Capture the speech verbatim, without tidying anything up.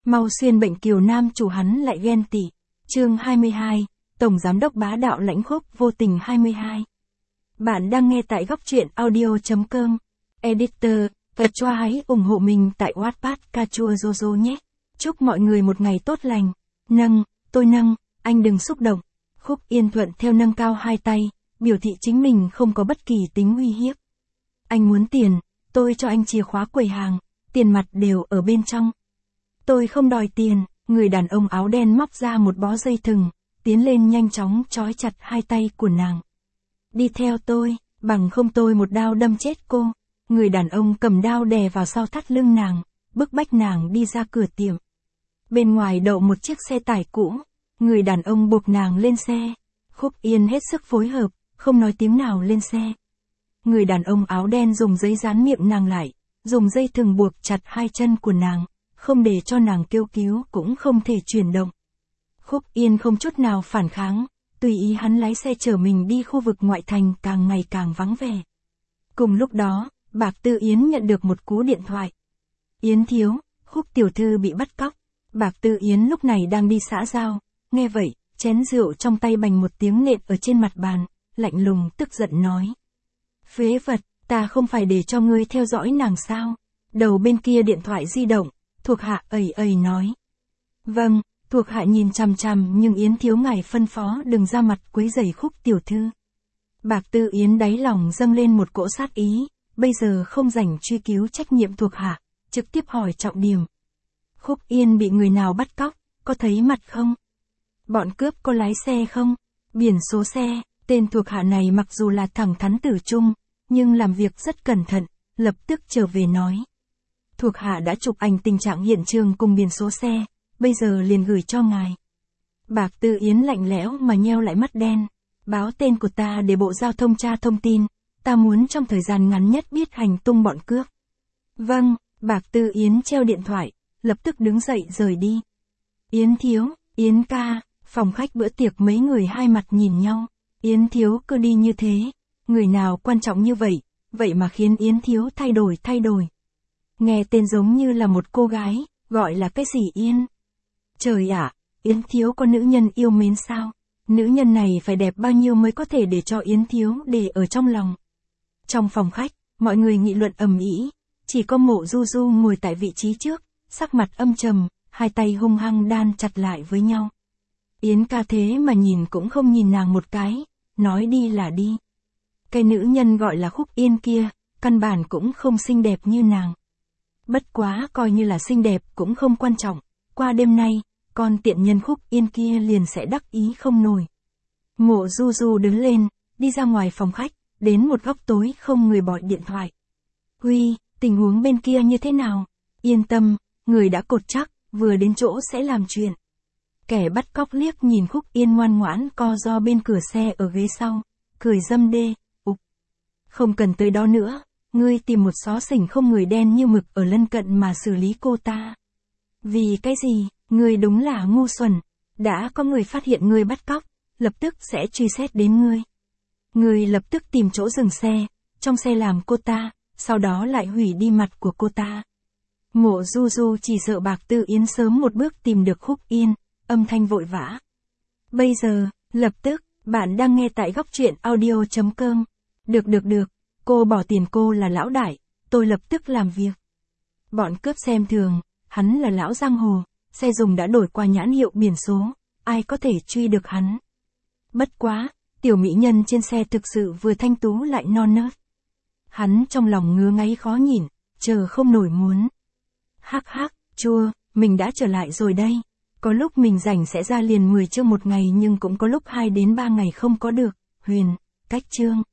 Mau xuyên bệnh kiều nam chủ hắn lại ghen tị. Chương hai mươi hai, Tổng Giám đốc bá đạo lãnh khốc vô tình hai mươi hai. Bạn đang nghe tại góc truyện audio.com. Editor, Phật Choa hãy ủng hộ mình tại Wattpad Cachua Jojo nhé. Chúc mọi người một ngày tốt lành. Nâng, tôi nâng, anh đừng xúc động. Khúc Yên thuận theo nâng cao hai tay, biểu thị chính mình không có bất kỳ tính uy hiếp. Anh muốn tiền, tôi cho anh chìa khóa quầy hàng, tiền mặt đều ở bên trong. Tôi không đòi tiền, người đàn ông áo đen móc ra một bó dây thừng, tiến lên nhanh chóng trói chặt hai tay của nàng. Đi theo tôi, bằng không tôi một đao đâm chết cô. Người đàn ông cầm đao đè vào sau thắt lưng nàng, bức bách nàng đi ra cửa tiệm. Bên ngoài đậu một chiếc xe tải cũ, người đàn ông buộc nàng lên xe. Khúc Yên hết sức phối hợp, không nói tiếng nào lên xe. Người đàn ông áo đen dùng giấy dán miệng nàng lại, dùng dây thừng buộc chặt hai chân của nàng, không để cho nàng kêu cứu cũng không thể chuyển động. Khúc Yên không chút nào phản kháng, tùy ý hắn lái xe chở mình đi khu vực ngoại thành càng ngày càng vắng vẻ. Cùng lúc đó, Bạc Tư Yến nhận được một cú điện thoại. Yến thiếu, Khúc tiểu thư bị bắt cóc. Bạc Tư Yến lúc này đang đi xã giao, nghe vậy, chén rượu trong tay bành một tiếng nện ở trên mặt bàn, lạnh lùng tức giận nói. Phế vật, ta không phải để cho ngươi theo dõi nàng sao? Đầu bên kia điện thoại di động, thuộc hạ ầy ầy nói. Vâng, thuộc hạ nhìn chằm chằm nhưng Yến thiếu ngài phân phó đừng ra mặt quấy rầy Khúc tiểu thư. Bạc Tư Yến đáy lòng dâng lên một cỗ sát ý, bây giờ không rảnh truy cứu trách nhiệm thuộc hạ, trực tiếp hỏi trọng điểm. Khúc Yên bị người nào bắt cóc, có thấy mặt không? Bọn cướp có lái xe không? Biển số xe, tên thuộc hạ này mặc dù là thẳng thắn tử trung, nhưng làm việc rất cẩn thận, lập tức trở về nói. Thuộc hạ đã chụp ảnh tình trạng hiện trường cùng biển số xe, bây giờ liền gửi cho ngài. Bạc Tư Yến lạnh lẽo mà nheo lại mắt đen, báo tên của ta để Bộ Giao thông tra thông tin, ta muốn trong thời gian ngắn nhất biết hành tung bọn cướp. Vâng, Bạc Tư Yến treo điện thoại, lập tức đứng dậy rời đi. Yến thiếu, Yến ca, phòng khách bữa tiệc mấy người hai mặt nhìn nhau. Yến thiếu cứ đi như thế, người nào quan trọng như vậy, vậy mà khiến Yến thiếu thay đổi thay đổi. Nghe tên giống như là một cô gái, gọi là cái gì Yên? Trời ạ, Yến thiếu có nữ nhân yêu mến sao? Nữ nhân này phải đẹp bao nhiêu mới có thể để cho Yến thiếu để ở trong lòng. Trong phòng khách, mọi người nghị luận ầm ĩ, chỉ có Mộ Du Du ngồi tại vị trí trước, sắc mặt âm trầm, hai tay hung hăng đan chặt lại với nhau. Yến ca thế mà nhìn cũng không nhìn nàng một cái, nói đi là đi. Cái nữ nhân gọi là Khúc Yên kia, căn bản cũng không xinh đẹp như nàng. Bất quá coi như là xinh đẹp cũng không quan trọng, qua đêm nay, con tiện nhân Khúc Yên kia liền sẽ đắc ý không nổi. Mộ Du Du đứng lên, đi ra ngoài phòng khách, đến một góc tối không người gọi điện thoại. Huy, tình huống bên kia như thế nào? Yên tâm, người đã cột chắc, vừa đến chỗ sẽ làm chuyện. Kẻ bắt cóc liếc nhìn Khúc Yên ngoan ngoãn co ro bên cửa xe ở ghế sau, cười dâm đê, ục. Không cần tới đó nữa, ngươi tìm một xó xỉnh không người đen như mực ở lân cận mà xử lý cô ta. Vì cái gì, ngươi đúng là ngu xuẩn, đã có người phát hiện ngươi bắt cóc, lập tức sẽ truy xét đến ngươi. Ngươi lập tức tìm chỗ dừng xe, trong xe làm cô ta, sau đó lại hủy đi mặt của cô ta. Mộ Du Du chỉ sợ Bạc Tư Yến sớm một bước tìm được Khúc Yên, âm thanh vội vã. Bây giờ, lập tức, bạn đang nghe tại góc truyện audio.com. Được được được, cô bỏ tiền cô là lão đại, tôi lập tức làm việc. Bọn cướp xem thường, hắn là lão giang hồ, xe dùng đã đổi qua nhãn hiệu biển số, ai có thể truy được hắn. Bất quá, tiểu mỹ nhân trên xe thực sự vừa thanh tú lại non nớt. Hắn trong lòng ngứa ngáy khó nhìn, chờ không nổi muốn. Hắc hắc, chua, mình đã trở lại rồi đây. Có lúc mình rảnh sẽ ra liền mười chương một ngày nhưng cũng có lúc hai đến ba ngày không có được. Huyền, cách chương.